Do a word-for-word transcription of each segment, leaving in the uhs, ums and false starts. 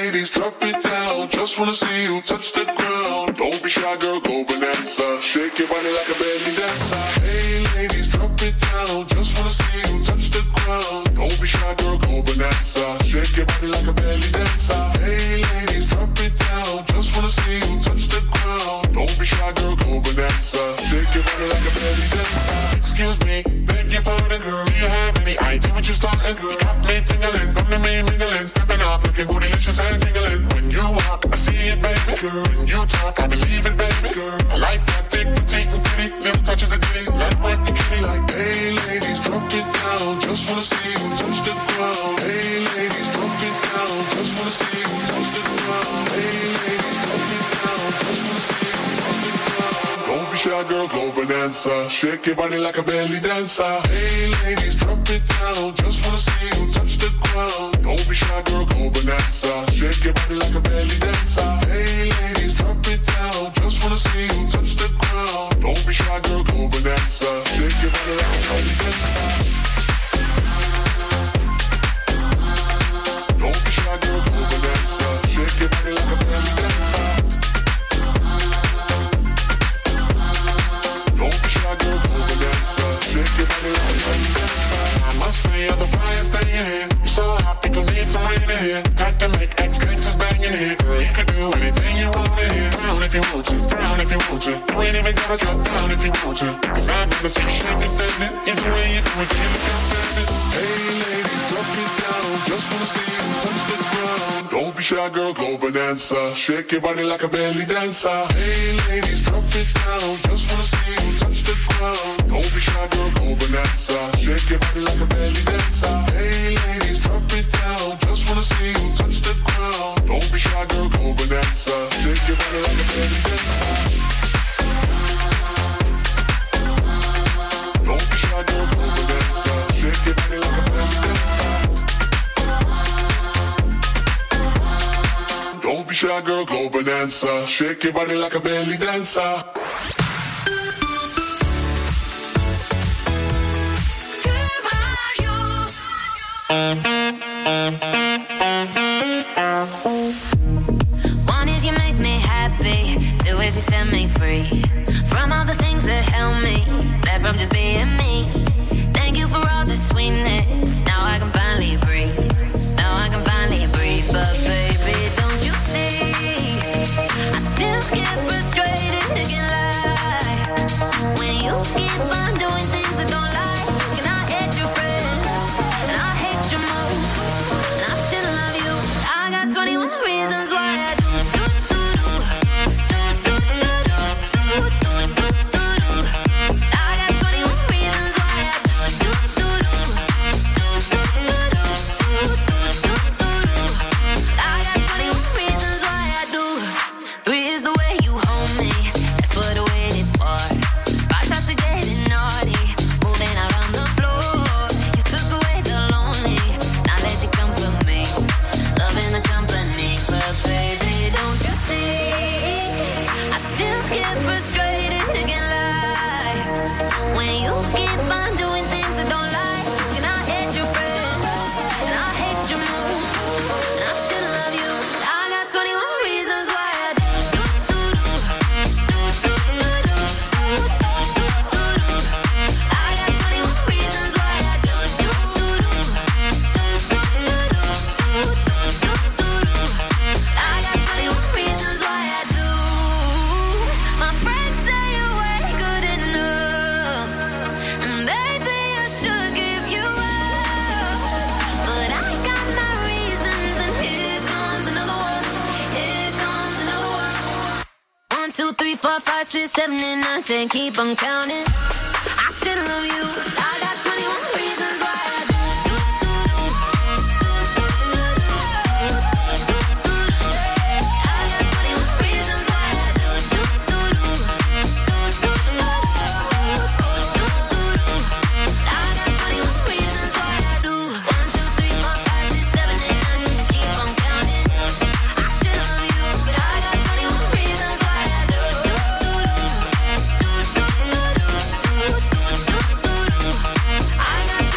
ladies, drop it down. Just wanna see you touch the ground. Don't be shy, girl, go bonanza. Shake your body like a belly dancer. Hey ladies, drop it down. Just wanna see you touch the ground. Don't be shy, girl, go bonanza. Shake your body like a belly dancer. Hey ladies, drop it down. Just wanna see you touch the ground. Don't be shy, girl, go bonanza. Shake your body like a belly dancer. Excuse me, beg your pardon, girl. Do you have any idea what you starting, girl? You got me tingling, come to me mingling, stepping off, looking bootylicious and jingling. When you walk, I see it, baby, girl. When you talk, I believe it, baby, girl. I like that thick, petite, and pretty. Little touches of ditty, let it work the kitty. Like, hey, ladies, drop it down. Just wanna see you touch the ground. Hey, ladies, drop it down. Just wanna see you touch the ground. Hey, ladies, drop it down. Just wanna see you touch the ground. Don't be shy, girl, go bonanza. Shake your body like a belly dancer. Hey, ladies, drop it down. Just wanna see you touch the ground. Don't be shy, girl, go bonanza. Shake your body like a belly dancer. Hey, ladies, drop it down. Just wanna see you touch the ground. Don't be shy, girl, go bonanza. Shake your body like a belly dancer. Don't be shy, girl, go bonanza. Shake your body like a belly dancer. Don't be shy, girl, go bonanza. Shake your body like a belly dancer. I must say you're the brightest thing in here. You're so hot, people need some rain in here. Type to make ex-gangsters bang in here. Girl, you can do anything you want in here. Down if you want to, down if you want to. You ain't even gotta drop down if you want to. Cause I'd rather see you shake and stand it. Either way you do it, can you look outstanding? Hey ladies, drop it down. Just wanna see you touch the ground. Don't be shy, girl, go bonanza. Shake your body like a belly dancer. Hey ladies, drop it down. Just wanna see you touch the ground. Don't be shy, girl, go bonanza. Shake your body like a belly dancer. Hey ladies, drop it down. Just wanna see you touch the ground. Don't be shy, girl, go bonanza. Shake your body like a belly dancer. Don't be shy, girl, go bonanza. Shake your body like a belly dancer. Don't be shy, girl, go bonanza. Shake your body like a belly dancer. One is you make me happy, two is you set me free from all the things that held me back from just being me. Thank you for all the sweetness. Now I can finally breathe. Now I can finally breathe. But baby, don't you see? I still get frustrated again, like when you keep on doing things I don't like. And I hate your friends, and I hate your move, and I still love you. I got twenty-one reasons why I do. Four, five, six, seven, and nine, ten, keep on counting. I still love you. I got twenty-one reasons why I do. I got twenty-one reasons why I do. I got twenty-one reasons why I do. One, two, three, four, five, six, seven, eight, nine, ten, keep on counting. I still love you, but I got twenty-one reasons why I do. I got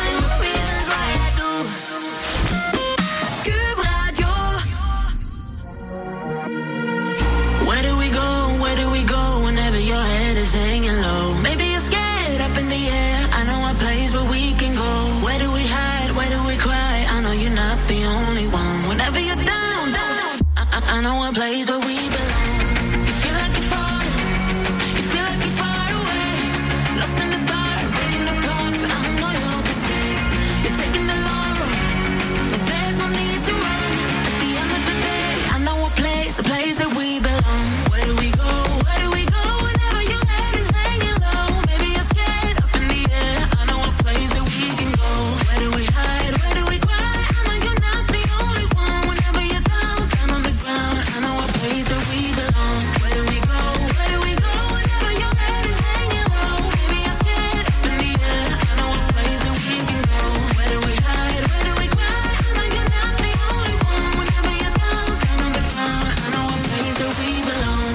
you're down, down. I, I, I know a place where we belong. You feel like you're falling, you feel like you're far away, lost in the dark, breaking the clock. I know you'll be safe. You're taking the long road, like there's no need to run. At the end of the day, I know a place, a place that we belong. Where do we go? Where do we go? Whenever your head is hanging low, maybe you're scared up in the air. I know a place that we can go. Where do we hide? Where do we cry? I know you're not the only one. Whenever you're down, down on the ground, I know a place where we belong. Where do we go? Where do we go? Whenever your head is hanging low, maybe you're scared up in the air. I know a place that we can go. Where do we hide? Where do we cry? I know you're not the only one. Whenever you're down, down on the ground, I know a place where we belong.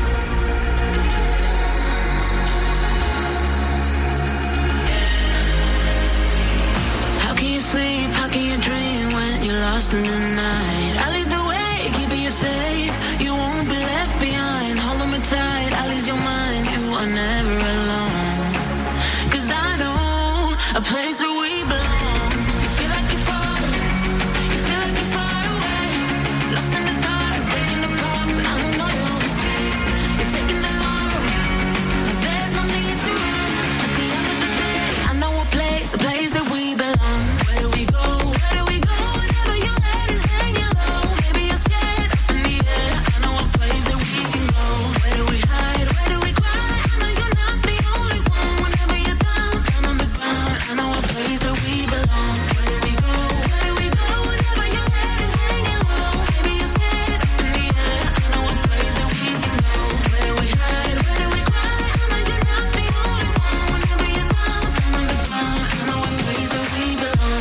How can you sleep? How can you dream when you're lost in the night? I lead the way, keeping you safe. You won't be left behind. Hold on me tight, I'll ease your mind. You are never alone. Cause I know a place where we belong. You feel like you're falling, you feel like you're far away, lost in the dark, breaking the pop. I know you'll be safe. You're taking the long road, like there's no need to run. At the end of the day, I know a place, a place that we belong. Where do we go? Where do we go? Whenever your head is hanging low, maybe you're scared up in the air. I know a place that we can go. Where do we hide? Where do we cry? I know you're not the only one. Whenever you're down, down on the ground, I know a place where we belong. Where do we go? Where do we go? Whenever your head is hanging low, maybe you're scared up in the air. I know a place that we can go. Where do we hide? Where do we cry? I know you're not the only one. Whenever you're down, down on the ground, I know a place where we belong.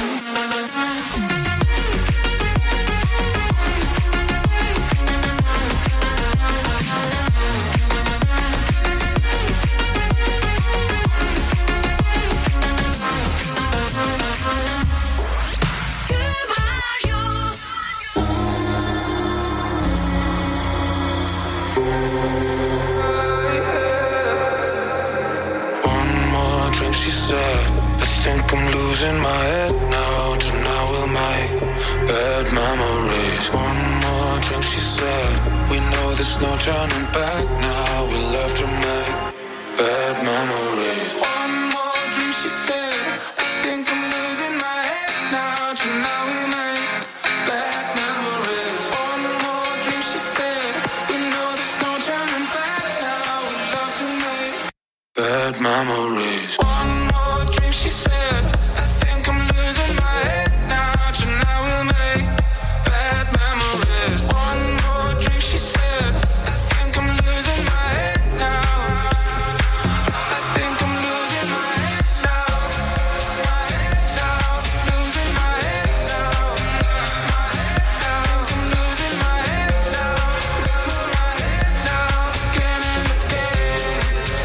One more drink, she said. I think I'm losing my head now. Tonight we'll make bad memories. One more drink, she said. We know there's no turning back now. We love to make bad memories. One more drink, she said. I think I'm losing my head now. Tonight we make bad memories. One more drink, she said. We know there's no turning back now. We love to make bad memories. One more drink, she said. I think I'm losing my head now. Tonight we'll make bad memories. One more drink, she said. I think I'm losing my head now. I think I'm losing my head now. My head now. Losing my head now. My head now. I think I'm losing my head now. My head now. Again and again.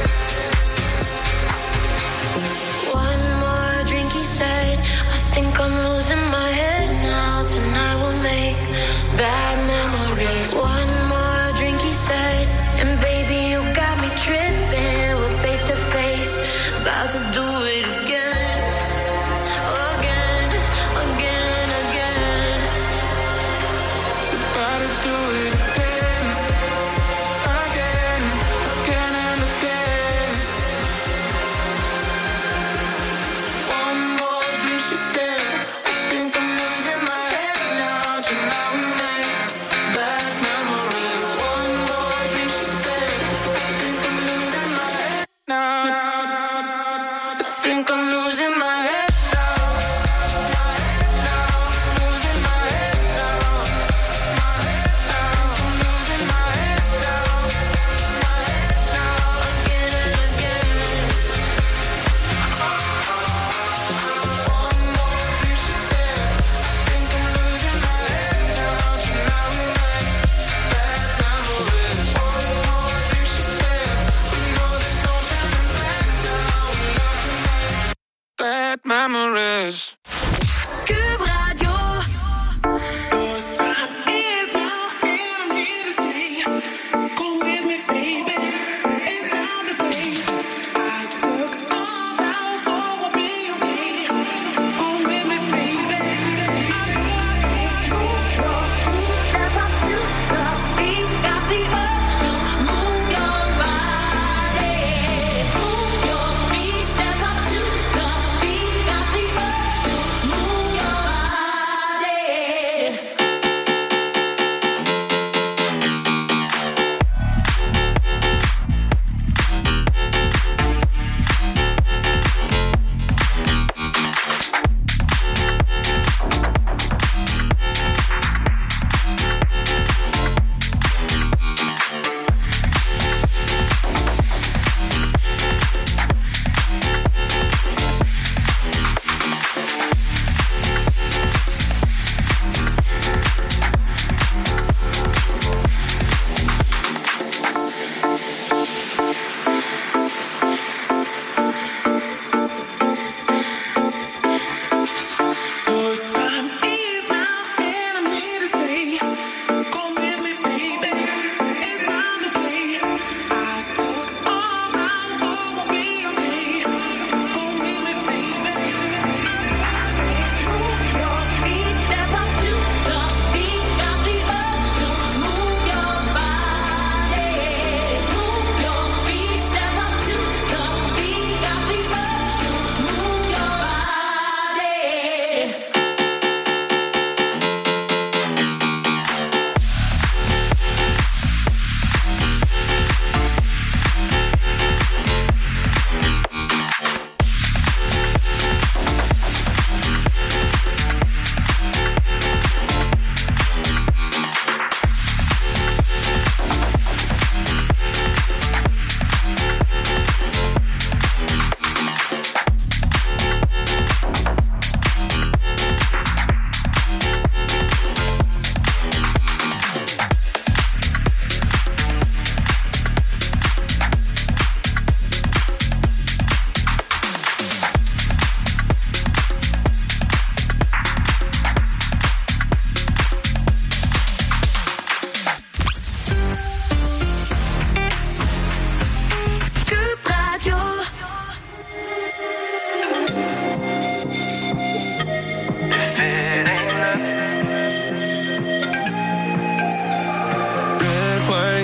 One more drink, he said. I think I'm losing my head now. Tonight we'll make bad memories. One more drink, he said. And baby, you got me tripping. We're face to face, about to do it again. Again, again, again. About to do it again. Again, again and again. One more drink, she said. I think I'm losing my head now. Tonight we make bad memories.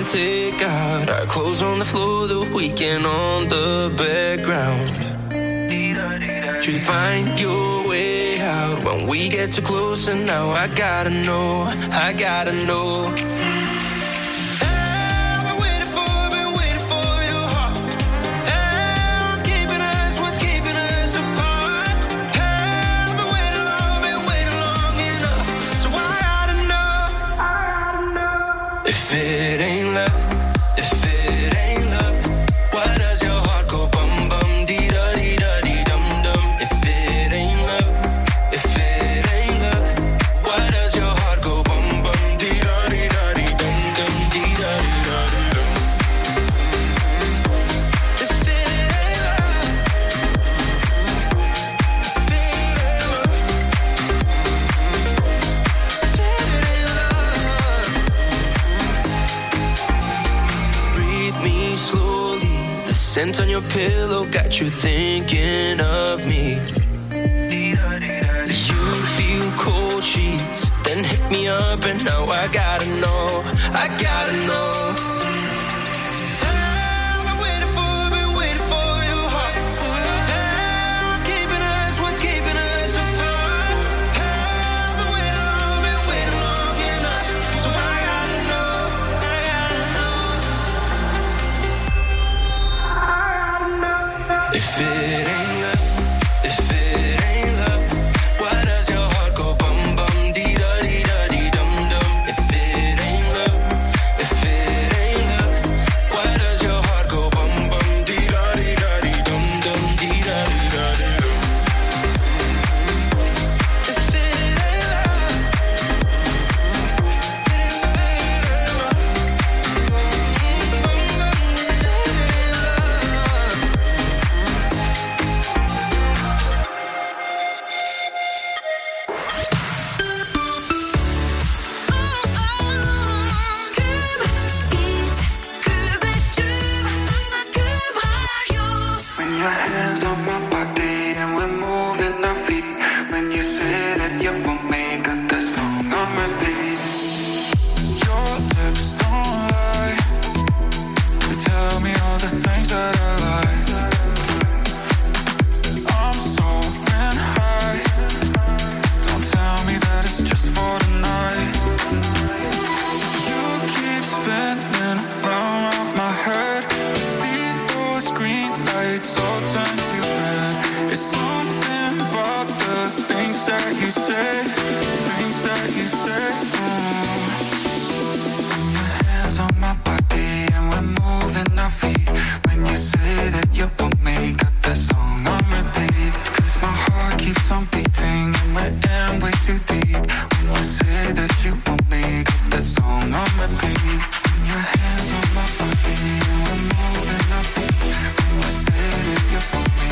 take out our clothes on the floor, the weekend on the background. You find your way out when we get too close, and now I gotta know, I gotta know. If it ain't love, if it ain't love, why does your heart go bum bum dee da dee da dee dum dum? If it ain't love, if it ain't love, why does your heart go bum bum dee da dee da dee dum dum dee da dee da dee dum? If it ain't love, if it ain't love, if it ain't love. Breathe me slowly. The scent on your pillow got you thinking of me. You feel cold sheets, then hit me up, and now I gotta know, I gotta know. I've been waiting for, been waiting for your heart. Hey, what's keeping us, what's keeping us apart? I've been waiting long, been waiting long enough, so I gotta know, I gotta know. If it ain't love, if it ain't love, why does your heart go bum bum dee da dee da dee dum dum? If it ain't love, if it ain't love, why does your heart go bum bum dee da dee da dee dum dum dee da dee da dee dum? If it ain't love, if it ain't love, When your hands on my body and we're moving our feet. When you say that you want me, got that song on repeat. Your lips don't lie. They tell me all the things that I like. I'm soaring high. Don't tell me that it's just for tonight. You keep spinning around my head. I see those green lights all turn to red. It's something about the things that you say, things that you say. Mm. Your hands on my body and we're moving our feet. When you say that you want me, got that song on repeat. 'Cause my heart keeps on beating and we're in way too deep. When you say that you want me, got that song on repeat. When your hands on my body and we're moving our feet. When you say that you want me,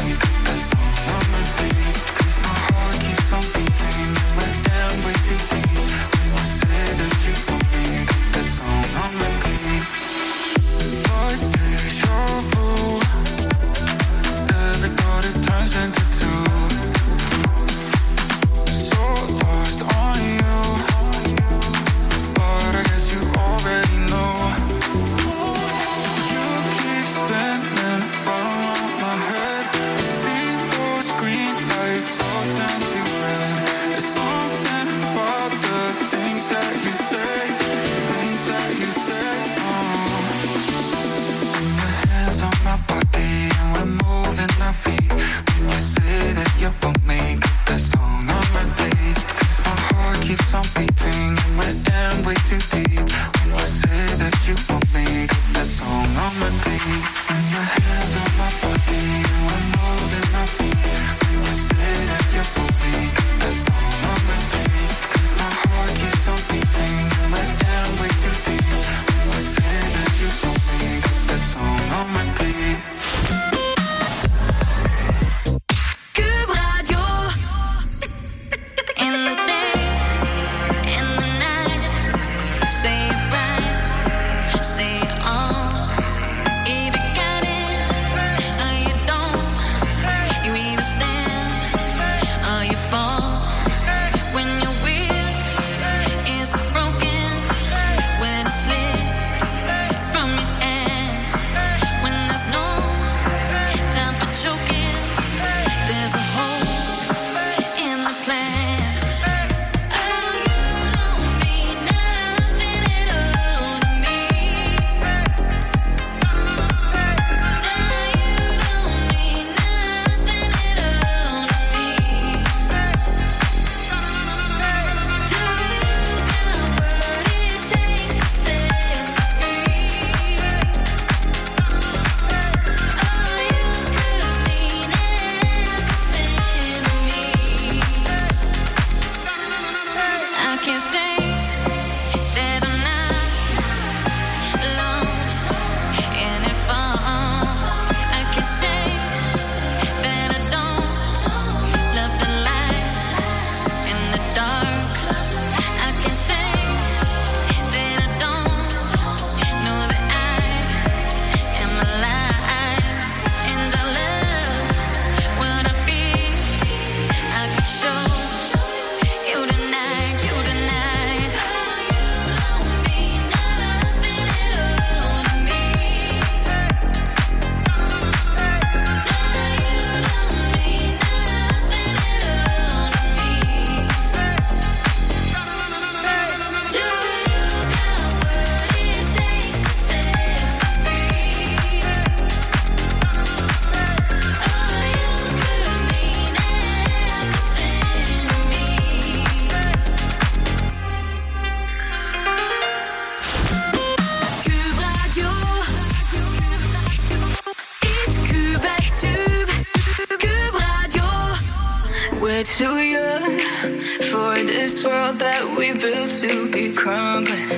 We're too young for this world that we built to be crumbling.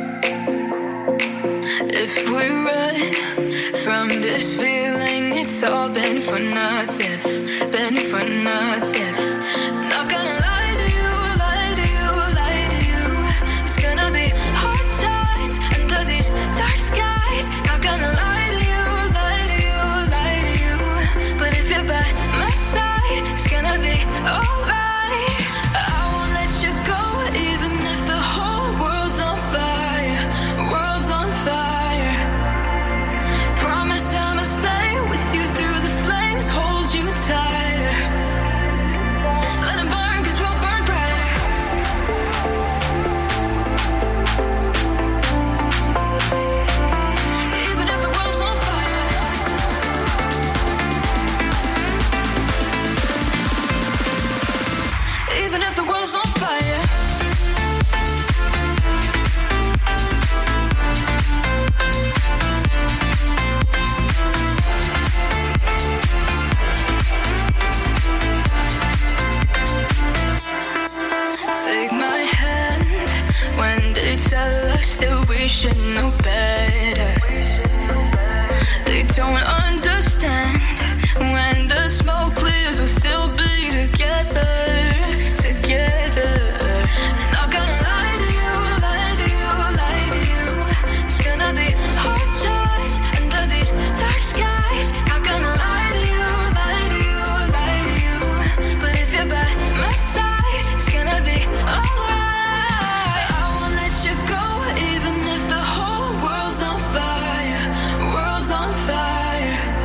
If we run from this feeling, it's all been for nothing, been for nothing. Not gonna lie to you, lie to you, lie to you. It's gonna be hard times under these dark skies. Not gonna lie to you, lie to you, lie to you. But if you're by my side, it's gonna be alright. I won't let you go, even if the whole world's on fire, world's on fire. Promise I'ma stay with you through the flames, hold you tighter. Let it burn, cause we'll burn brighter. Even if the world's on fire. Even if the world's on fire. Take my hand when they tell us that we should know better. They don't understand when the smoke clears, we'll still be together, together. Not gonna lie to you, lie to you, lie to you. It's gonna be hard times under these dark skies. Not gonna lie to you, lie to you, lie to you. But if you're by my side, it's gonna be alright. I won't let you go, even if the whole world's on fire, world's on fire.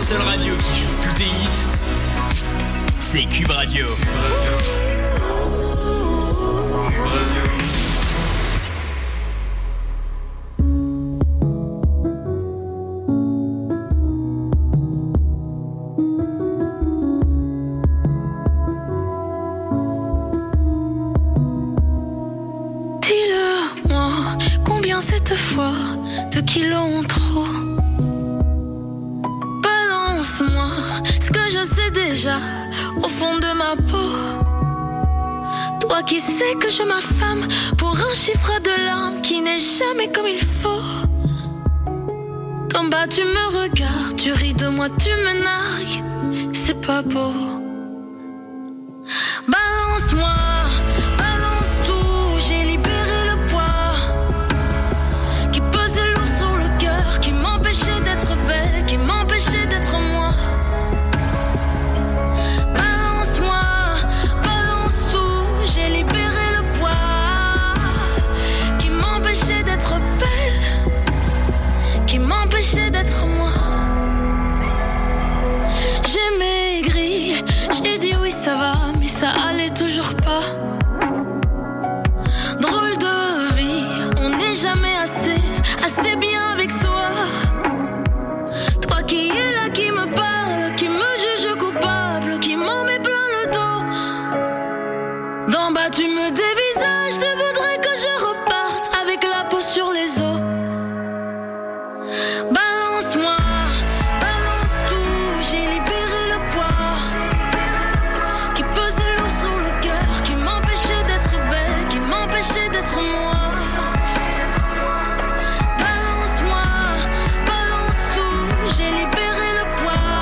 seule radio qui joue tous tes hits, c'est Cube Radio. Cube Radio. Dis-le-moi, combien cette fois de kilos en trop? Balance-moi ce que je sais déjà au fond de ma peau. Toi qui sais que je m'affame pour un chiffre de larmes qui n'est jamais comme il faut. D'en bas tu me regardes, tu ris de moi, tu me nargues, c'est pas beau. Balance-moi, balance tout, j'ai libéré le poids qui pesait lourd sur le cœur, qui m'empêchait d'être belle, qui m'empêchait d'être moi. Balance-moi, balance tout, j'ai libéré le poids qui m'empêchait d'être belle, qui m'empêchait d'être moi. J'ai maigri, j'ai dit oui ça va, mais ça allait toujours pas. Drôle de vie, on n'est jamais assez, assez bien avec soi. Toi qui es là, qui me parle, qui me juge coupable, qui m'en met plein le dos. D'en bas tu me dévisages, tu voudrais que je reparte avec la peau sur les os. Balance-moi, balance tout, j'ai libéré le poids qui pesait lourd sur le cœur, qui m'empêchait d'être belle, qui m'empêchait d'être moi. Balance-moi, balance tout, j'ai libéré le poids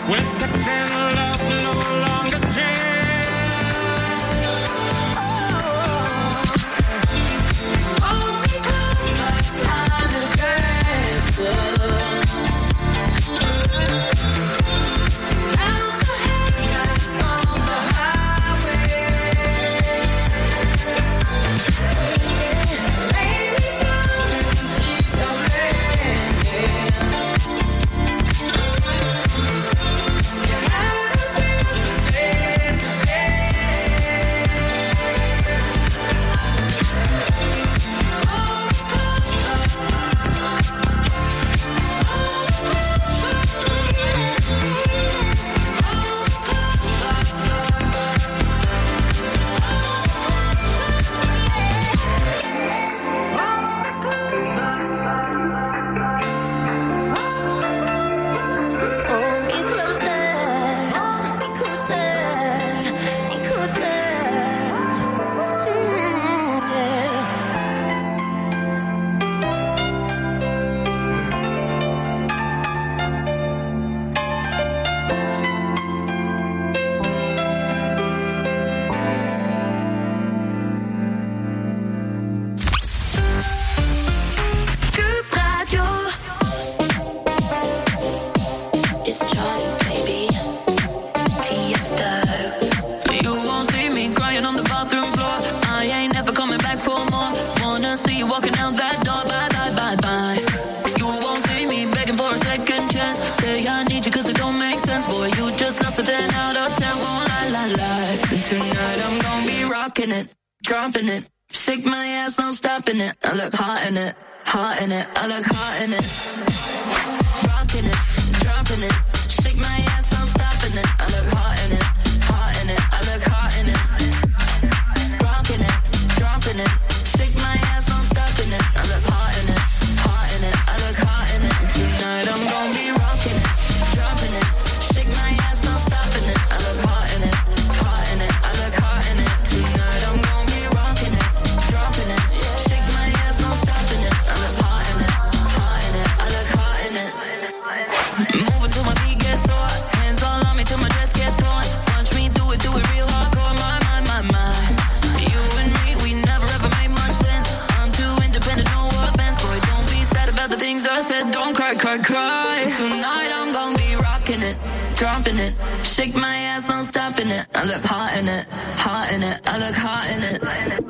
When sex and love no longer jam. Oh, hold me close, like time to dance. Count the headlights on the highway. Lay me down in the sheets of linen. You had a piece of day today. Hold me closer. Hold me closer, hold me closer, me closer. Mm, yeah. Cube Radio. It's Charlie, baby. Tiesto. You won't see me crying on the bathroom floor. I ain't never coming back for more. Wanna see you walking out that door. Bye, bye, bye, bye. You won't see me begging for a second chance. Say I need you cause it don't make sense. Boy, you just lost a ten out of ten. Won't lie, lie, lie. Tonight I'm gonna be rocking it, dropping it. Shake my ass, no stopping it. I look hot in it, hot in it. I look hot in it. Rocking it, dropping it. Shake my ass, I'm stopping it. I look hot in it, hot in it. I look hot in it. Rocking it, dropping it. Shake my ass, I'm stopping it. I look hot in it, hot in it. I look hot in it. Tonight I'm gonna be rocking it, dropping it. Shake my ass, I'm stopping it. I look hot in it, hot in it. I look hot in it. Tonight I'm gonna be rocking it, dropping it. Shake my ass, I'm stopping it. I look hot in it, hot in it. I look hot in it. Moving till my feet get sore. Hands all on me till my dress gets torn. Watch me do it, do it real hardcore. My, my, my, my. You and me, we never ever made much sense. I'm too independent, no offense. Boy, don't be sad about the things I said. Don't cry, cry, cry. Tonight I'm gonna be rocking it, dropping it. Shake my ass, no stopping it. I look hot in it, hot in it. I look hot in it.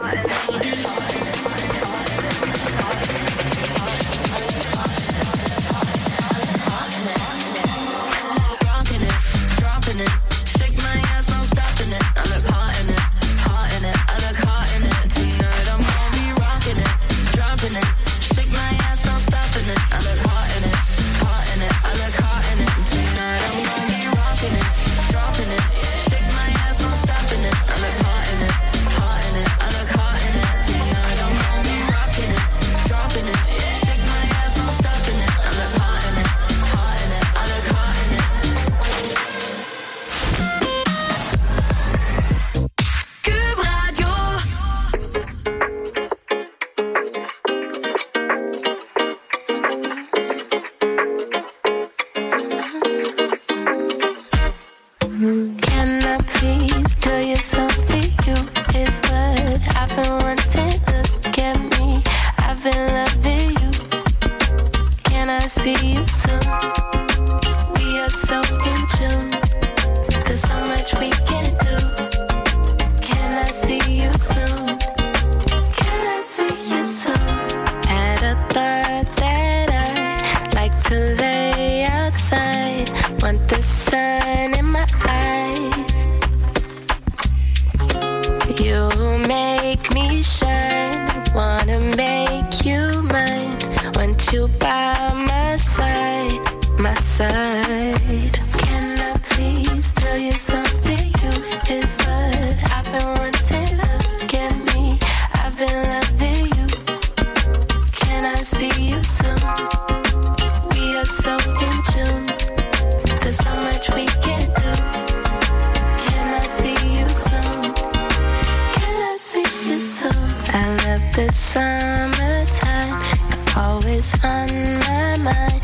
Rocking it, dropping it. Shake my ass, no stopping it. I look hot in it, hot in it. I look hot in it. Tonight I'm gonna be rocking it, dropping it. Shake my ass, no stopping it. I look hot in it, hot in it. I look hot in it. Tonight I'm gonna be rocking it, dropping it. Shake my ass, no stopping it. I look hot in it, hot in it. I look hot in it. Tonight I'm gonna be rocking it, dropping it. Shake my ass, no stopping it. I look hot in it, hot in it. I look hot in it. Cube Radio. Can I please tell you something? You is what I've been wanting. Look at me, I've been loving you. Can I see you soon? We are so in tune. There's so much we can do. Can I see you soon? Can I see you soon? Had a thought that I'd like to lay outside. Want the sun in my eyes. You make me shine. Wanna make you mine. Want you by my side, my side. Can I please tell you something? You is what I've been wanting. Look at me, I've been loving you. Can I see you soon? We are so in tune. There's so much we can do. Can I see you soon? Can I see you soon? I love the summertime. You're always on my mind.